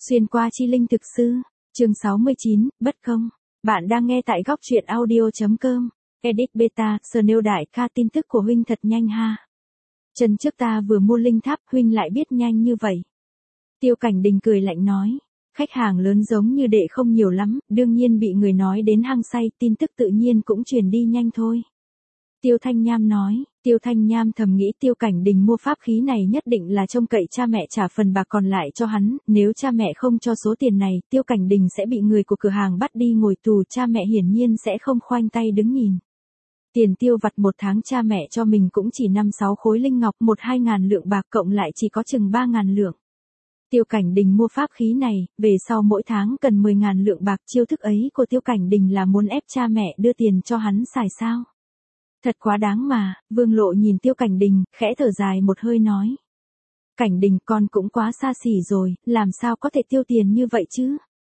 Xuyên qua chi linh thực sư, chương 69, bất công. Bạn đang nghe tại góc truyện audio.com. Edit beta, Snail đại ca tin tức của huynh thật nhanh ha. Chân trước ta vừa mua linh tháp, huynh lại biết nhanh như vậy. Tiêu Cảnh Đình cười lạnh nói. Khách hàng lớn giống như đệ không nhiều lắm, đương nhiên bị người nói đến hăng say, tin tức tự nhiên cũng truyền đi nhanh thôi. Tiêu Thanh Nham nói. Tiêu Thanh Nham thầm nghĩ Tiêu Cảnh Đình mua pháp khí này nhất định là trông cậy cha mẹ trả phần bạc còn lại cho hắn, nếu cha mẹ không cho số tiền này, Tiêu Cảnh Đình sẽ bị người của cửa hàng bắt đi ngồi tù, cha mẹ hiển nhiên sẽ không khoanh tay đứng nhìn. Tiền tiêu vặt một tháng cha mẹ cho mình cũng chỉ 5-6 khối linh ngọc, 1-2 ngàn lượng bạc cộng lại chỉ có chừng 3 ngàn lượng. Tiêu Cảnh Đình mua pháp khí này, về sau mỗi tháng cần 10 ngàn lượng bạc, chiêu thức ấy của Tiêu Cảnh Đình là muốn ép cha mẹ đưa tiền cho hắn xài sao? Thật quá đáng mà. Vương Lộ nhìn Tiêu Cảnh Đình, khẽ thở dài một hơi nói. Cảnh Đình, con cũng quá xa xỉ rồi, làm sao có thể tiêu tiền như vậy chứ?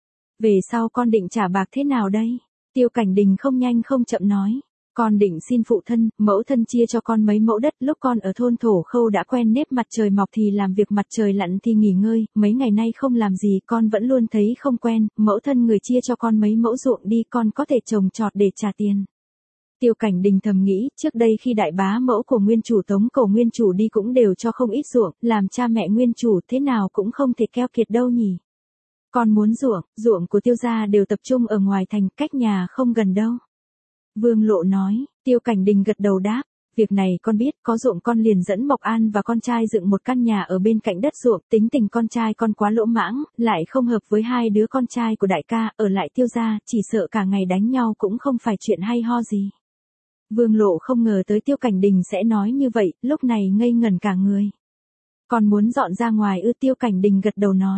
Về sau con định trả bạc thế nào đây? Tiêu Cảnh Đình không nhanh không chậm nói. Con định xin phụ thân, mẫu thân chia cho con mấy mẫu đất, lúc con ở thôn Thổ Khâu đã quen nếp mặt trời mọc thì làm việc, mặt trời lặn thì nghỉ ngơi, mấy ngày nay không làm gì con vẫn luôn thấy không quen, mẫu thân người chia cho con mấy mẫu ruộng đi, con có thể trồng trọt để trả tiền. Tiêu Cảnh Đình thầm nghĩ, trước đây khi đại bá mẫu của nguyên chủ Tống Cổ nguyên chủ đi cũng đều cho không ít ruộng, làm cha mẹ nguyên chủ thế nào cũng không thể keo kiệt đâu nhỉ. Con muốn ruộng của Tiêu gia đều tập trung ở ngoài thành, cách nhà không gần đâu. Vương Lộ nói. Tiêu Cảnh Đình gật đầu đáp, việc này con biết, có ruộng con liền dẫn Mộc An và con trai dựng một căn nhà ở bên cạnh đất ruộng, tính tình con trai con quá lỗ mãng, lại không hợp với hai đứa con trai của đại ca, ở lại Tiêu gia, chỉ sợ cả ngày đánh nhau cũng không phải chuyện hay ho gì. Vương Lộ không ngờ tới Tiêu Cảnh Đình sẽ nói như vậy, lúc này ngây ngẩn cả người. Con muốn dọn ra ngoài ư? Tiêu Cảnh Đình gật đầu nói.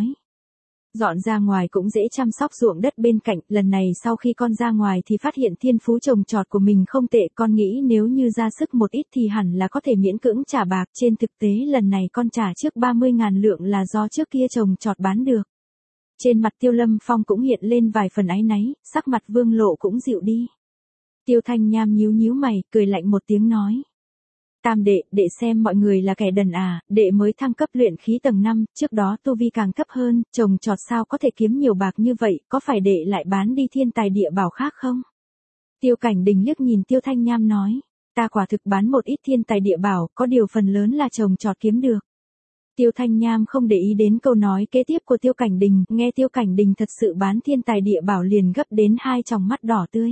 Dọn ra ngoài cũng dễ, chăm sóc ruộng đất bên cạnh, lần này sau khi con ra ngoài thì phát hiện thiên phú trồng trọt của mình không tệ, con nghĩ nếu như ra sức một ít thì hẳn là có thể miễn cưỡng trả bạc, trên thực tế lần này con trả trước 30 ngàn lượng là do trước kia trồng trọt bán được. Trên mặt Tiêu Lâm Phong cũng hiện lên vài phần áy náy, sắc mặt Vương Lộ cũng dịu đi. Tiêu Thanh Nham nhíu mày, cười lạnh một tiếng nói. Tam đệ, đệ xem mọi người là kẻ đần à, đệ mới thăng cấp luyện khí tầng 5, trước đó tu vi càng thấp hơn, trồng trọt sao có thể kiếm nhiều bạc như vậy, có phải đệ lại bán đi thiên tài địa bảo khác không? Tiêu Cảnh Đình liếc nhìn Tiêu Thanh Nham nói, ta quả thực bán một ít thiên tài địa bảo, có điều phần lớn là trồng trọt kiếm được. Tiêu Thanh Nham không để ý đến câu nói kế tiếp của Tiêu Cảnh Đình, nghe Tiêu Cảnh Đình thật sự bán thiên tài địa bảo liền gấp đến hai tròng mắt đỏ tươi.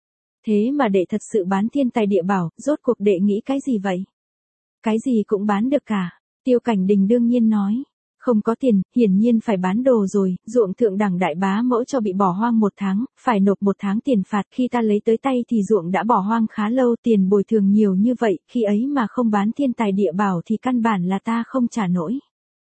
Thế mà đệ thật sự bán thiên tài địa bảo, rốt cuộc đệ nghĩ cái gì vậy? Cái gì cũng bán được cả. Tiêu Cảnh Đình đương nhiên nói. Không có tiền, hiển nhiên phải bán đồ rồi, ruộng thượng đẳng đại bá mẫu cho bị bỏ hoang 1 tháng, phải nộp 1 tháng tiền phạt, khi ta lấy tới tay thì ruộng đã bỏ hoang khá lâu, tiền bồi thường nhiều như vậy, khi ấy mà không bán thiên tài địa bảo thì căn bản là ta không trả nổi.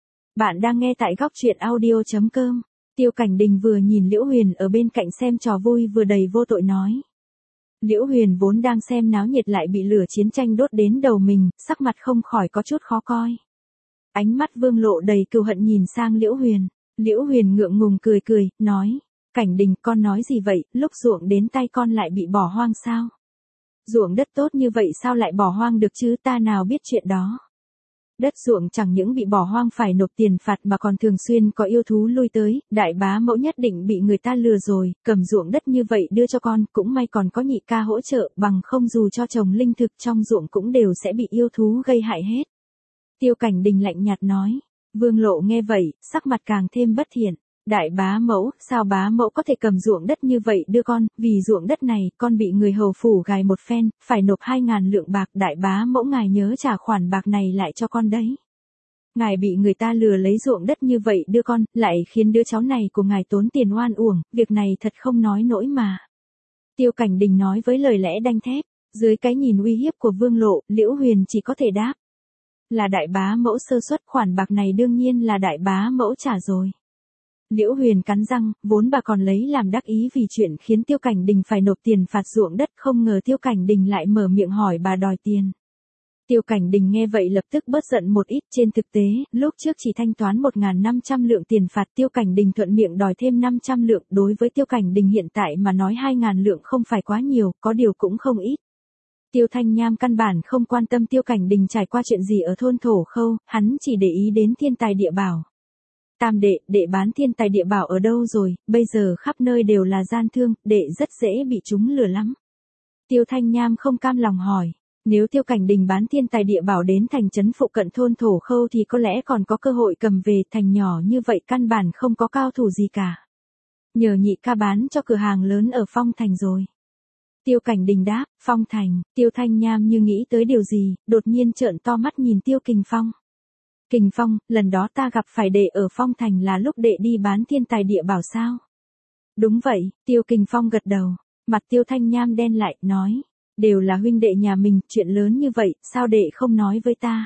Bạn đang nghe tại góc truyện audio.com. Tiêu Cảnh Đình vừa nhìn Liễu Huyền ở bên cạnh xem trò vui vừa đầy vô tội nói. Liễu Huyền vốn đang xem náo nhiệt lại bị lửa chiến tranh đốt đến đầu mình, sắc mặt không khỏi có chút khó coi. Ánh mắt Vương Lộ đầy cừu hận nhìn sang Liễu Huyền. Liễu Huyền ngượng ngùng cười, nói. Cảnh Đình, con nói gì vậy, lúc ruộng đến tay con lại bị bỏ hoang sao? Ruộng đất tốt như vậy sao lại bỏ hoang được chứ, ta nào biết chuyện đó. Đất ruộng chẳng những bị bỏ hoang phải nộp tiền phạt mà còn thường xuyên có yêu thú lui tới, đại bá mẫu nhất định bị người ta lừa rồi, cầm ruộng đất như vậy đưa cho con, cũng may còn có nhị ca hỗ trợ, bằng không dù cho trồng linh thực trong ruộng cũng đều sẽ bị yêu thú gây hại hết. Tiêu Cảnh Đình lạnh nhạt nói. Vương Lộ nghe vậy, sắc mặt càng thêm bất thiện. Đại bá mẫu, sao bá mẫu có thể cầm ruộng đất như vậy đưa con, vì ruộng đất này, con bị người hầu phủ gài một phen, phải nộp 2 ngàn lượng bạc, đại bá mẫu ngài nhớ trả khoản bạc này lại cho con đấy. Ngài bị người ta lừa lấy ruộng đất như vậy đưa con, lại khiến đứa cháu này của ngài tốn tiền oan uổng, việc này thật không nói nổi mà. Tiêu Cảnh Đình nói với lời lẽ đanh thép, dưới cái nhìn uy hiếp của Vương Lộ, Liễu Huyền chỉ có thể đáp. Là đại bá mẫu sơ suất, khoản bạc này đương nhiên là đại bá mẫu trả rồi. Liễu Huyền cắn răng, vốn bà còn lấy làm đắc ý vì chuyện khiến Tiêu Cảnh Đình phải nộp tiền phạt ruộng đất, không ngờ Tiêu Cảnh Đình lại mở miệng hỏi bà đòi tiền. Tiêu Cảnh Đình nghe vậy lập tức bớt giận một ít, trên thực tế, lúc trước chỉ thanh toán 1.500 lượng tiền phạt, Tiêu Cảnh Đình thuận miệng đòi thêm 500 lượng, đối với Tiêu Cảnh Đình hiện tại mà nói 2.000 lượng không phải quá nhiều, có điều cũng không ít. Tiêu Thanh Nham căn bản không quan tâm Tiêu Cảnh Đình trải qua chuyện gì ở thôn Thổ Khâu, hắn chỉ để ý đến thiên tài địa bảo. Tam đệ, đệ bán thiên tài địa bảo ở đâu rồi, bây giờ khắp nơi đều là gian thương, đệ rất dễ bị chúng lừa lắm. Tiêu Thanh Nham không cam lòng hỏi. Nếu Tiêu Cảnh Đình bán thiên tài địa bảo đến thành trấn phụ cận thôn Thổ Khâu thì có lẽ còn có cơ hội cầm về, thành nhỏ như vậy căn bản không có cao thủ gì cả. Nhờ nhị ca bán cho cửa hàng lớn ở Phong Thành rồi. Tiêu Cảnh Đình đáp, Phong Thành. Tiêu Thanh Nham như nghĩ tới điều gì, đột nhiên trợn to mắt nhìn Tiêu Kình Phong. Kình Phong, lần đó ta gặp phải đệ ở Phong Thành là lúc đệ đi bán thiên tài địa bảo sao? Đúng vậy, Tiêu Kình Phong gật đầu. Mặt Tiêu Thanh Nham đen lại, nói. Đều là huynh đệ nhà mình, chuyện lớn như vậy, sao đệ không nói với ta?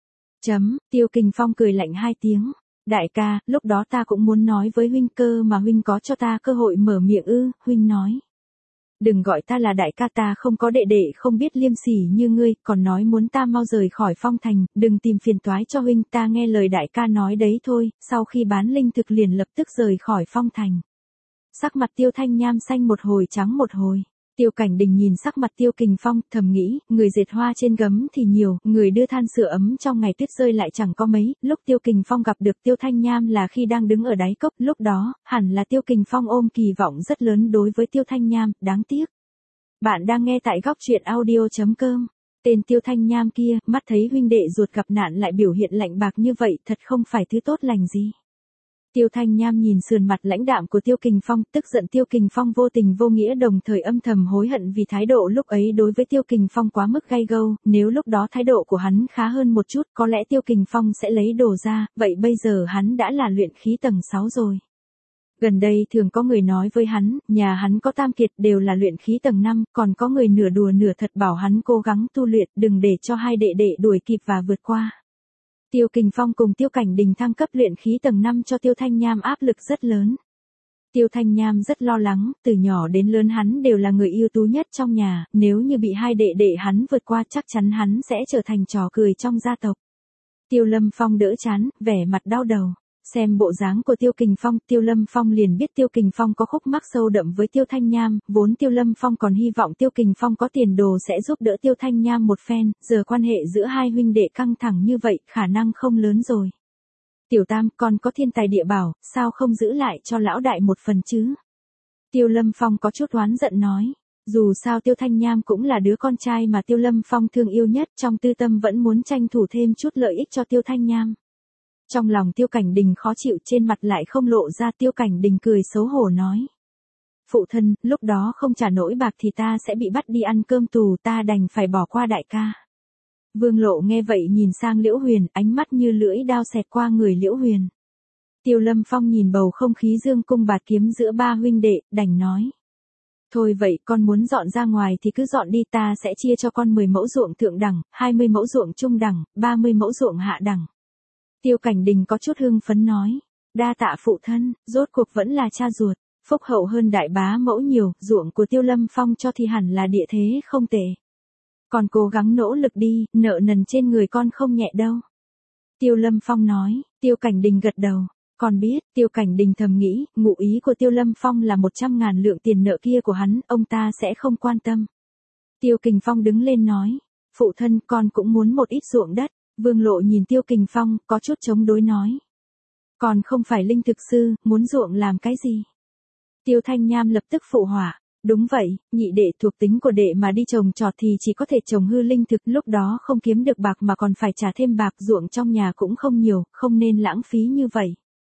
Tiêu Kình Phong cười lạnh hai tiếng. Đại ca, lúc đó ta cũng muốn nói với huynh cơ mà huynh có cho ta cơ hội mở miệng ư, huynh nói. Đừng gọi ta là đại ca, ta không có đệ đệ không biết liêm sỉ như ngươi, còn nói muốn ta mau rời khỏi Phong Thành, đừng tìm phiền toái cho huynh, ta nghe lời đại ca nói đấy thôi, sau khi bán linh thực liền lập tức rời khỏi Phong Thành. Sắc mặt Tiêu Thanh Nham xanh một hồi trắng một hồi. Tiêu Cảnh Đình nhìn sắc mặt Tiêu Kình Phong, thầm nghĩ, người dệt hoa trên gấm thì nhiều, người đưa than sửa ấm trong ngày tuyết rơi lại chẳng có mấy, lúc Tiêu Kình Phong gặp được Tiêu Thanh Nham là khi đang đứng ở đáy cốc, lúc đó, hẳn là Tiêu Kình Phong ôm kỳ vọng rất lớn đối với Tiêu Thanh Nham, đáng tiếc. Bạn đang nghe tại góc truyện audio.com. Tên Tiêu Thanh Nham kia, mắt thấy huynh đệ ruột gặp nạn lại biểu hiện lạnh bạc như vậy, thật không phải thứ tốt lành gì. Tiêu Thanh Nham nhìn sườn mặt lãnh đạm của Tiêu Kình Phong, tức giận Tiêu Kình Phong vô tình vô nghĩa, đồng thời âm thầm hối hận vì thái độ lúc ấy đối với Tiêu Kình Phong quá mức gay gâu, nếu lúc đó thái độ của hắn khá hơn một chút, có lẽ Tiêu Kình Phong sẽ lấy đồ ra, vậy bây giờ hắn đã là luyện khí tầng 6 rồi. Gần đây thường có người nói với hắn, nhà hắn có tam kiệt đều là luyện khí tầng 5, còn có người nửa đùa nửa thật bảo hắn cố gắng tu luyện, đừng để cho hai đệ đệ đuổi kịp và vượt qua. Tiêu Kình Phong cùng Tiêu Cảnh Đình thăng cấp luyện khí tầng 5 cho Tiêu Thanh Nham áp lực rất lớn. Tiêu Thanh Nham rất lo lắng, từ nhỏ đến lớn hắn đều là người ưu tú nhất trong nhà, nếu như bị hai đệ đệ hắn vượt qua chắc chắn hắn sẽ trở thành trò cười trong gia tộc. Tiêu Lâm Phong đỡ chán, vẻ mặt đau đầu. Xem bộ dáng của Tiêu Kình Phong, Tiêu Lâm Phong liền biết Tiêu Kình Phong có khúc mắc sâu đậm với Tiêu Thanh Nham, vốn Tiêu Lâm Phong còn hy vọng Tiêu Kình Phong có tiền đồ sẽ giúp đỡ Tiêu Thanh Nham một phen, giờ quan hệ giữa hai huynh đệ căng thẳng như vậy, khả năng không lớn rồi. Tiểu Tam, còn có thiên tài địa bảo, sao không giữ lại cho lão đại một phần chứ? Tiêu Lâm Phong có chút oán giận nói. Dù sao Tiêu Thanh Nham cũng là đứa con trai mà Tiêu Lâm Phong thương yêu nhất, trong tư tâm vẫn muốn tranh thủ thêm chút lợi ích cho Tiêu Thanh Nham. Trong lòng Tiêu Cảnh Đình khó chịu, trên mặt lại không lộ ra. Tiêu Cảnh Đình cười xấu hổ nói. Phụ thân, lúc đó không trả nổi bạc thì ta sẽ bị bắt đi ăn cơm tù, ta đành phải bỏ qua đại ca. Vương Lộ nghe vậy nhìn sang Liễu Huyền, ánh mắt như lưỡi dao xẹt qua người Liễu Huyền. Tiêu Lâm Phong nhìn bầu không khí dương cung bạt kiếm giữa ba huynh đệ, đành nói. Thôi vậy, con muốn dọn ra ngoài thì cứ dọn đi, ta sẽ chia cho con 10 mẫu ruộng thượng đẳng, 20 mẫu ruộng trung đẳng, 30 mẫu ruộng hạ đẳng. Tiêu Cảnh Đình có chút hưng phấn nói. Đa tạ phụ thân, rốt cuộc vẫn là cha ruột, phúc hậu hơn đại bá mẫu nhiều, ruộng của Tiêu Lâm Phong cho thì hẳn là địa thế không tệ. Con cố gắng nỗ lực đi, nợ nần trên người con không nhẹ đâu. Tiêu Lâm Phong nói. Tiêu Cảnh Đình gật đầu. Con biết, Tiêu Cảnh Đình thầm nghĩ, ngụ ý của Tiêu Lâm Phong là 100.000 lượng tiền nợ kia của hắn, ông ta sẽ không quan tâm. Tiêu Kình Phong đứng lên nói. Phụ thân, con cũng muốn một ít ruộng đất. Vương Lộ nhìn Tiêu Kình Phong, có chút chống đối nói. Còn không phải linh thực sư, muốn ruộng làm cái gì? Tiêu Thanh Nham lập tức phụ họa. Đúng vậy, nhị đệ, thuộc tính của đệ mà đi trồng trọt thì chỉ có thể trồng hư linh thực, lúc đó không kiếm được bạc mà còn phải trả thêm bạc, ruộng trong nhà cũng không nhiều, không nên lãng phí như vậy.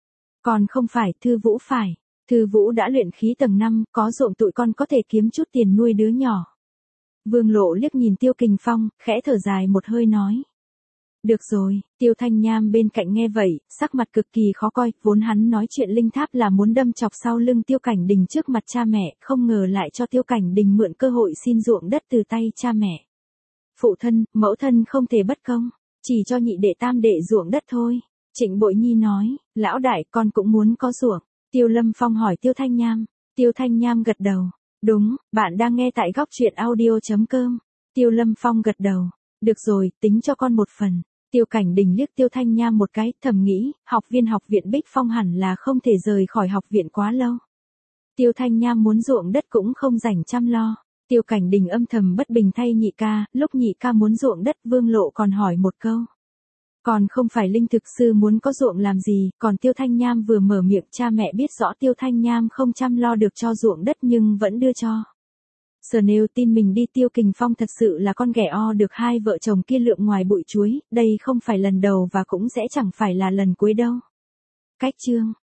Còn không phải, Thư Vũ phải. Thư Vũ đã luyện khí tầng 5, có ruộng tụi con có thể kiếm chút tiền nuôi đứa nhỏ. Vương Lộ liếc nhìn Tiêu Kình Phong, khẽ thở dài một hơi nói. Được rồi, Tiêu Thanh Nham bên cạnh nghe vậy, sắc mặt cực kỳ khó coi, vốn hắn nói chuyện linh tháp là muốn đâm chọc sau lưng Tiêu Cảnh Đình trước mặt cha mẹ, không ngờ lại cho Tiêu Cảnh Đình mượn cơ hội xin ruộng đất từ tay cha mẹ. Phụ thân, mẫu thân không thể bất công, chỉ cho nhị đệ tam đệ ruộng đất thôi. Trịnh Bội Nhi nói, lão đại, con cũng muốn có ruộng. Tiêu Lâm Phong hỏi Tiêu Thanh Nham. Tiêu Thanh Nham gật đầu. Đúng, bạn đang nghe tại góc truyện audio.com. Tiêu Lâm Phong gật đầu. Được rồi, tính cho con một phần. Tiêu Cảnh Đình liếc Tiêu Thanh Nham một cái, thầm nghĩ, học viên học viện Bích Phong hẳn là không thể rời khỏi học viện quá lâu. Tiêu Thanh Nham muốn ruộng đất cũng không rảnh chăm lo. Tiêu Cảnh Đình âm thầm bất bình thay nhị ca, lúc nhị ca muốn ruộng đất, Vương Lộ còn hỏi một câu. Còn không phải Linh thực sư muốn có ruộng làm gì, còn Tiêu Thanh Nham vừa mở miệng cha mẹ biết rõ Tiêu Thanh Nham không chăm lo được cho ruộng đất nhưng vẫn đưa cho. Snail tin mình đi Tiêu Kình Phong thật sự là con ghẻ o được hai vợ chồng kia lượm ngoài bụi chuối, đây không phải lần đầu và cũng sẽ chẳng phải là lần cuối đâu. Cách chương